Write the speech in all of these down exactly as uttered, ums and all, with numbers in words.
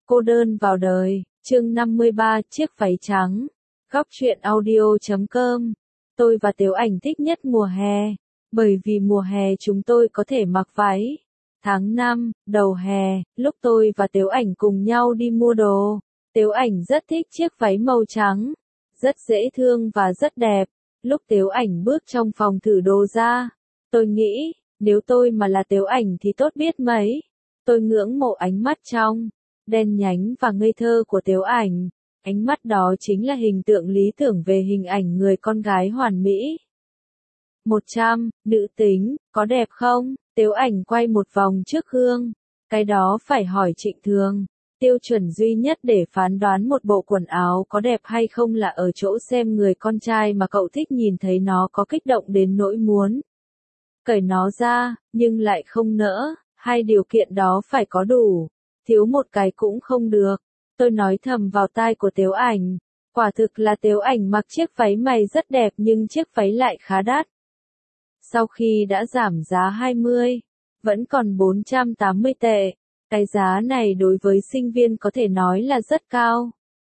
Cô đơn vào đời, chương năm mươi ba, chiếc váy trắng. Góc truyện audio chấm com. Tôi và Tiểu Ảnh thích nhất mùa hè, bởi vì mùa hè chúng tôi có thể mặc váy. Tháng năm, đầu hè, lúc tôi và Tiểu Ảnh cùng nhau đi mua đồ, Tiểu Ảnh rất thích chiếc váy màu trắng, rất dễ thương và rất đẹp. Lúc Tiểu Ảnh bước trong phòng thử đồ ra, tôi nghĩ, nếu tôi mà là Tiểu Ảnh thì tốt biết mấy. Tôi ngưỡng mộ ánh mắt trong đen nhánh và ngây thơ của Tiểu Ảnh. Ánh mắt đó chính là hình tượng lý tưởng về hình ảnh người con gái hoàn mỹ. một trăm, nữ tính, có đẹp không? Tiểu Ảnh quay một vòng trước gương. Cái đó phải hỏi Trịnh Thường. Tiêu chuẩn duy nhất để phán đoán một bộ quần áo có đẹp hay không là ở chỗ xem người con trai mà cậu thích nhìn thấy nó có kích động đến nỗi muốn cởi nó ra, nhưng lại không nỡ. Hai điều kiện đó phải có đủ. Thiếu một cái cũng không được. Tôi nói thầm vào tai của Tiểu Ảnh. Quả thực là Tiểu Ảnh mặc chiếc váy mày rất đẹp nhưng chiếc váy lại khá đắt. Sau khi đã giảm giá hai mươi, vẫn còn bốn trăm tám mươi tệ. Cái giá này đối với sinh viên có thể nói là rất cao.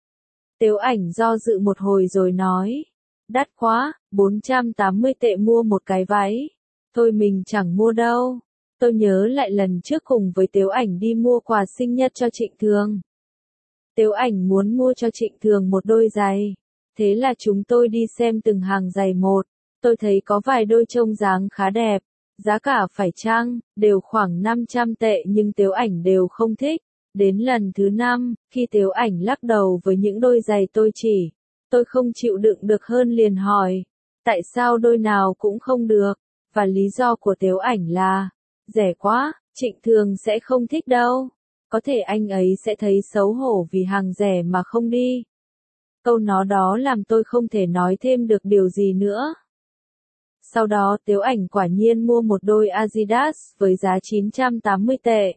Tiểu Ảnh do dự một hồi rồi nói. Đắt quá, bốn trăm tám mươi tệ mua một cái váy. Thôi mình chẳng mua đâu. Tôi nhớ lại lần trước cùng với Tiểu Ảnh đi mua quà sinh nhật cho Trịnh Thường. Tiểu Ảnh muốn mua cho Trịnh Thường một đôi giày. Thế là chúng tôi đi xem từng hàng giày một. Tôi thấy có vài đôi trông dáng khá đẹp. Giá cả phải chăng, đều khoảng năm trăm tệ nhưng Tiểu Ảnh đều không thích. Đến lần thứ năm, khi Tiểu Ảnh lắc đầu với những đôi giày tôi chỉ, tôi không chịu đựng được hơn liền hỏi. Tại sao đôi nào cũng không được? Và lý do của Tiểu Ảnh là, rẻ quá, Trịnh Thường sẽ không thích đâu. Có thể anh ấy sẽ thấy xấu hổ vì hàng rẻ mà không đi. Câu nói đó làm tôi không thể nói thêm được điều gì nữa. Sau đó Tiểu Ảnh quả nhiên mua một đôi Adidas với giá chín trăm tám mươi tệ.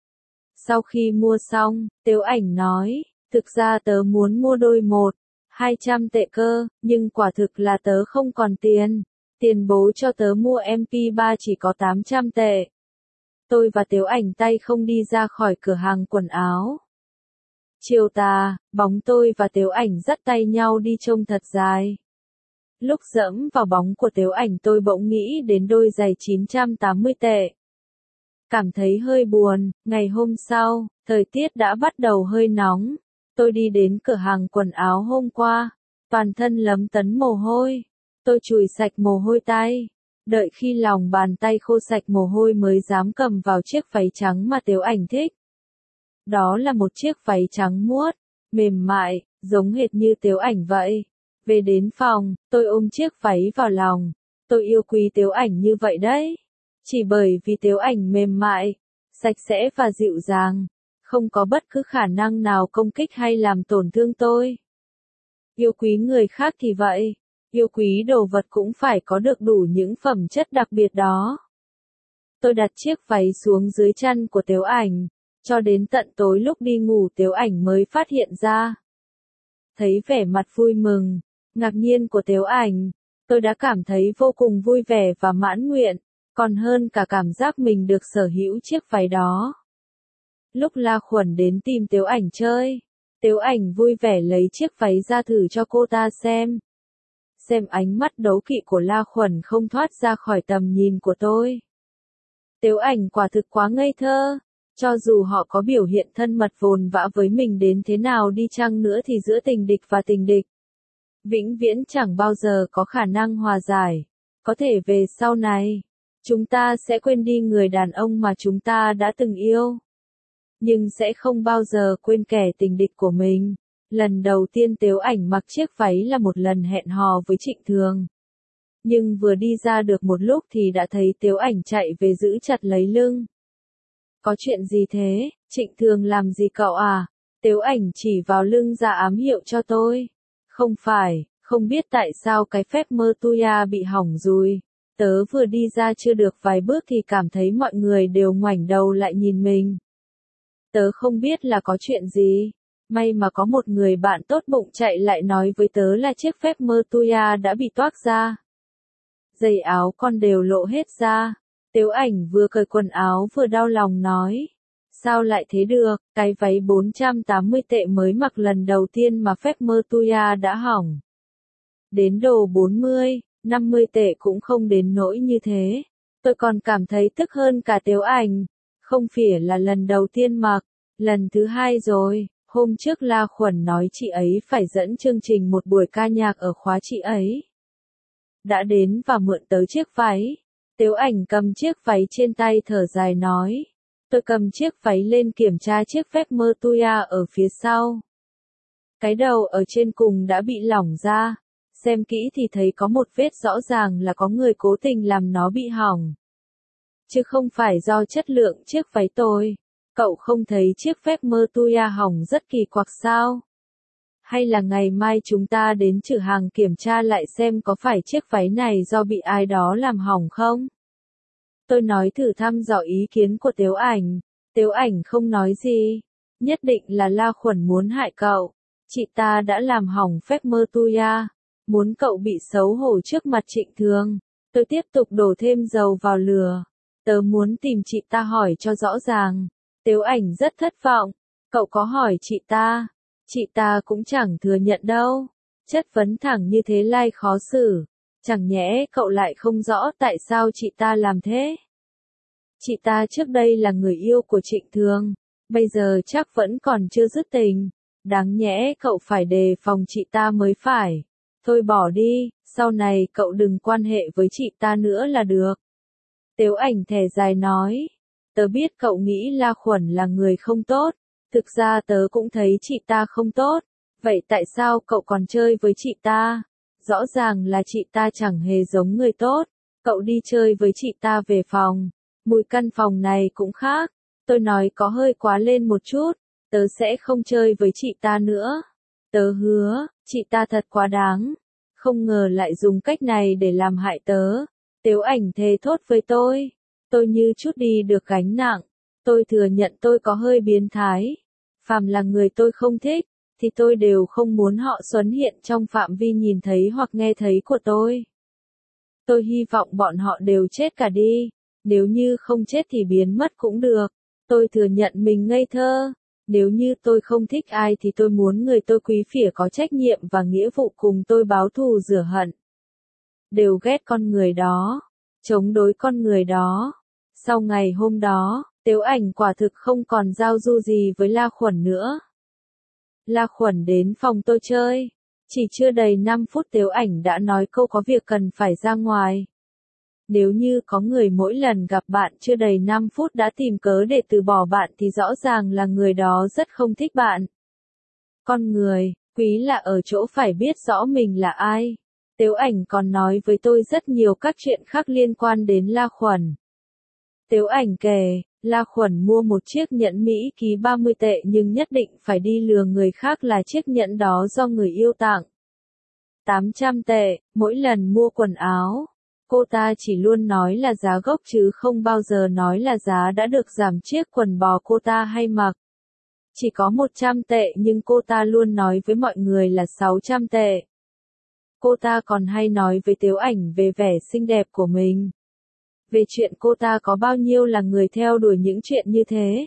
Sau khi mua xong, Tiểu Ảnh nói, thực ra tớ muốn mua đôi một, hai trăm tệ cơ, nhưng quả thực là tớ không còn tiền. Tiền bố cho tớ mua em pê ba chỉ có tám trăm tệ. Tôi và Tiểu Ảnh tay không đi ra khỏi cửa hàng quần áo. Chiều tà, bóng tôi và Tiểu Ảnh dắt tay nhau đi trông thật dài. Lúc dẫm vào bóng của Tiểu Ảnh tôi bỗng nghĩ đến đôi giày chín trăm tám mươi tệ. Cảm thấy hơi buồn, ngày hôm sau, thời tiết đã bắt đầu hơi nóng. Tôi đi đến cửa hàng quần áo hôm qua, toàn thân lấm tấm mồ hôi. Tôi chùi sạch mồ hôi tay. Đợi khi lòng bàn tay khô sạch mồ hôi mới dám cầm vào chiếc váy trắng mà Tiểu Ảnh thích. Đó là một chiếc váy trắng muốt, mềm mại, giống hệt như Tiểu Ảnh vậy. Về đến phòng, tôi ôm chiếc váy vào lòng. Tôi yêu quý Tiểu Ảnh như vậy đấy. Chỉ bởi vì Tiểu Ảnh mềm mại, sạch sẽ và dịu dàng. Không có bất cứ khả năng nào công kích hay làm tổn thương tôi. Yêu quý người khác thì vậy. Yêu quý đồ vật cũng phải có được đủ những phẩm chất đặc biệt đó. Tôi đặt chiếc váy xuống dưới chân của Tiểu Ảnh. Cho đến tận tối lúc đi ngủ Tiểu Ảnh mới phát hiện ra. Thấy vẻ mặt vui mừng, ngạc nhiên của Tiểu Ảnh, tôi đã cảm thấy vô cùng vui vẻ và mãn nguyện, còn hơn cả cảm giác mình được sở hữu chiếc váy đó. Lúc La Khuẩn đến tìm Tiểu Ảnh chơi, Tiểu Ảnh vui vẻ lấy chiếc váy ra thử cho cô ta xem. Xem ánh mắt đố kỵ của La Khuẩn không thoát ra khỏi tầm nhìn của tôi. Tiểu Ảnh quả thực quá ngây thơ. Cho dù họ có biểu hiện thân mật vồn vã với mình đến thế nào đi chăng nữa thì giữa tình địch và tình địch, vĩnh viễn chẳng bao giờ có khả năng hòa giải. Có thể về sau này, chúng ta sẽ quên đi người đàn ông mà chúng ta đã từng yêu. Nhưng sẽ không bao giờ quên kẻ tình địch của mình. Lần đầu tiên Tiểu Ảnh mặc chiếc váy là một lần hẹn hò với Trịnh Thường. Nhưng vừa đi ra được một lúc thì đã thấy Tiểu Ảnh chạy về giữ chặt lấy lưng. Có chuyện gì thế, Trịnh Thường làm gì cậu à? Tiểu Ảnh chỉ vào lưng ra ám hiệu cho tôi. Không phải, không biết tại sao cái phép mơ tuya bị hỏng rồi. Tớ vừa đi ra chưa được vài bước thì cảm thấy mọi người đều ngoảnh đầu lại nhìn mình. Tớ không biết là có chuyện gì. May mà có một người bạn tốt bụng chạy lại nói với tớ là chiếc phép mơ tuya đã bị toác ra. Giày áo con đều lộ hết ra. Tiểu Ảnh vừa cởi quần áo vừa đau lòng nói. Sao lại thế được, cái váy bốn trăm tám mươi tệ mới mặc lần đầu tiên mà phép mơ Tuya đã hỏng. Đến đồ bốn mươi, năm mươi tệ cũng không đến nỗi như thế. Tôi còn cảm thấy tức hơn cả Tiếu Ảnh. Không phải là lần đầu tiên mặc, lần thứ hai rồi. Hôm trước La Khuẩn nói chị ấy phải dẫn chương trình một buổi ca nhạc ở khóa chị ấy. Đã đến và mượn tới chiếc váy. Tiếu Ảnh cầm chiếc váy trên tay thở dài nói. Tôi cầm chiếc váy lên kiểm tra chiếc phép mơ Tuya ở phía sau. Cái đầu ở trên cùng đã bị lỏng ra. Xem kỹ thì thấy có một vết rõ ràng là có người cố tình làm nó bị hỏng. Chứ không phải do chất lượng chiếc váy tôi. Cậu không thấy chiếc phép mơ Tuya hỏng rất kỳ quặc sao? Hay là ngày mai chúng ta đến chử hàng kiểm tra lại xem có phải chiếc váy này do bị ai đó làm hỏng không? Tôi nói thử thăm dò ý kiến của Tiếu Ảnh. Tiếu Ảnh không nói gì. Nhất định là La Khuẩn muốn hại cậu. Chị ta đã làm hỏng phép mơ Tuya. Muốn cậu bị xấu hổ trước mặt Trịnh Thường. Tôi tiếp tục đổ thêm dầu vào lửa. Tớ muốn tìm chị ta hỏi cho rõ ràng. Tiếu Ảnh rất thất vọng. Cậu có hỏi chị ta? Chị ta cũng chẳng thừa nhận đâu. Chất vấn thẳng như thế lai khó xử. Chẳng nhẽ cậu lại không rõ tại sao chị ta làm thế? Chị ta trước đây là người yêu của Trịnh Thường. Bây giờ chắc vẫn còn chưa dứt tình. Đáng nhẽ cậu phải đề phòng chị ta mới phải. Thôi bỏ đi, sau này cậu đừng quan hệ với chị ta nữa là được. Tiếu Ảnh thẻ dài nói. Tớ biết cậu nghĩ La Khuẩn là người không tốt. Thực ra tớ cũng thấy chị ta không tốt. Vậy tại sao cậu còn chơi với chị ta? Rõ ràng là chị ta chẳng hề giống người tốt. Cậu đi chơi với chị ta về phòng. Mùi căn phòng này cũng khác. Tôi nói có hơi quá lên một chút. Tớ sẽ không chơi với chị ta nữa. Tớ hứa, chị ta thật quá đáng. Không ngờ lại dùng cách này để làm hại tớ. Tiếu Ảnh thề thốt với tôi. Tôi như chút đi được gánh nặng. Tôi thừa nhận tôi có hơi biến thái. Phàm là người tôi không thích, thì tôi đều không muốn họ xuất hiện trong phạm vi nhìn thấy hoặc nghe thấy của tôi. Tôi hy vọng bọn họ đều chết cả đi. Nếu như không chết thì biến mất cũng được. Tôi thừa nhận mình ngây thơ. Nếu như tôi không thích ai thì tôi muốn người tôi quý phỉa có trách nhiệm và nghĩa vụ cùng tôi báo thù rửa hận. Đều ghét con người đó. Chống đối con người đó. Sau ngày hôm đó, Tiếu Ảnh quả thực không còn giao du gì với La Khuẩn nữa. La Khuẩn đến phòng tôi chơi. Chỉ chưa đầy năm phút Tiếu Ảnh đã nói câu có việc cần phải ra ngoài. Nếu như có người mỗi lần gặp bạn chưa đầy năm phút đã tìm cớ để từ bỏ bạn thì rõ ràng là người đó rất không thích bạn. Con người, quý là ở chỗ phải biết rõ mình là ai. Tiếu Ảnh còn nói với tôi rất nhiều các chuyện khác liên quan đến La Khuẩn. Tiếu Ảnh kể, La Khuẩn mua một chiếc nhẫn Mỹ ký ba mươi tệ nhưng nhất định phải đi lừa người khác là chiếc nhẫn đó do người yêu tặng. tám trăm tệ, mỗi lần mua quần áo. Cô ta chỉ luôn nói là giá gốc chứ không bao giờ nói là giá đã được giảm chiếc quần bò cô ta hay mặc. Chỉ có một trăm tệ nhưng cô ta luôn nói với mọi người là sáu trăm tệ. Cô ta còn hay nói với Tiếu Ảnh về vẻ xinh đẹp của mình. Về chuyện cô ta có bao nhiêu là người theo đuổi những chuyện như thế.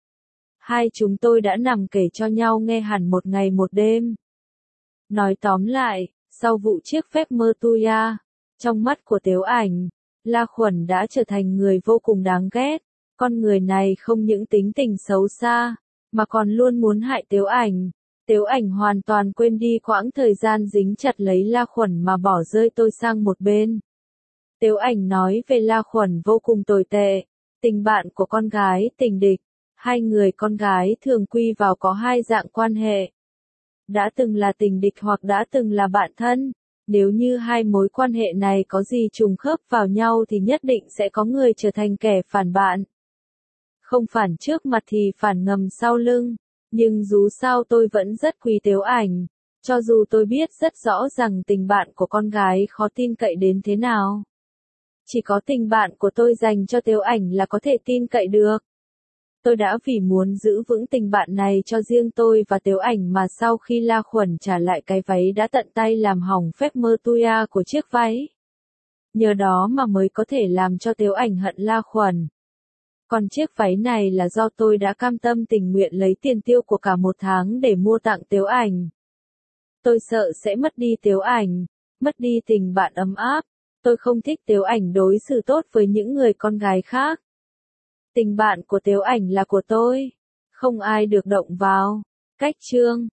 Hai chúng tôi đã nằm kể cho nhau nghe hẳn một ngày một đêm. Nói tóm lại, sau vụ chiếc phép mơ Tuya, trong mắt của Tiếu Ảnh, La Khuẩn đã trở thành người vô cùng đáng ghét. Con người này không những tính tình xấu xa, mà còn luôn muốn hại Tiếu Ảnh. Tiếu Ảnh hoàn toàn quên đi quãng thời gian dính chặt lấy La Khuẩn mà bỏ rơi tôi sang một bên. Tiếu Ảnh nói về La Khuẩn vô cùng tồi tệ. Tình bạn của con gái, tình địch. Hai người con gái thường quy vào có hai dạng quan hệ. Đã từng là tình địch hoặc đã từng là bạn thân. Nếu như hai mối quan hệ này có gì trùng khớp vào nhau thì nhất định sẽ có người trở thành kẻ phản bạn. Không phản trước mặt thì phản ngầm sau lưng. Nhưng dù sao tôi vẫn rất quý Tiếu Ảnh. Cho dù tôi biết rất rõ rằng tình bạn của con gái khó tin cậy đến thế nào. Chỉ có tình bạn của tôi dành cho Tiếu Ảnh là có thể tin cậy được. Tôi đã vì muốn giữ vững tình bạn này cho riêng tôi và Tiếu Ảnh mà sau khi La Khuẩn trả lại cái váy đã tận tay làm hỏng phép mơ Tuya của chiếc váy. Nhờ đó mà mới có thể làm cho Tiếu Ảnh hận La Khuẩn. Còn chiếc váy này là do tôi đã cam tâm tình nguyện lấy tiền tiêu của cả một tháng để mua tặng Tiếu Ảnh. Tôi sợ sẽ mất đi Tiếu Ảnh, mất đi tình bạn ấm áp. Tôi không thích Tiếu Ảnh đối xử tốt với những người con gái khác. Tình bạn của Tiếu Ảnh là của tôi, không ai được động vào. Cách chương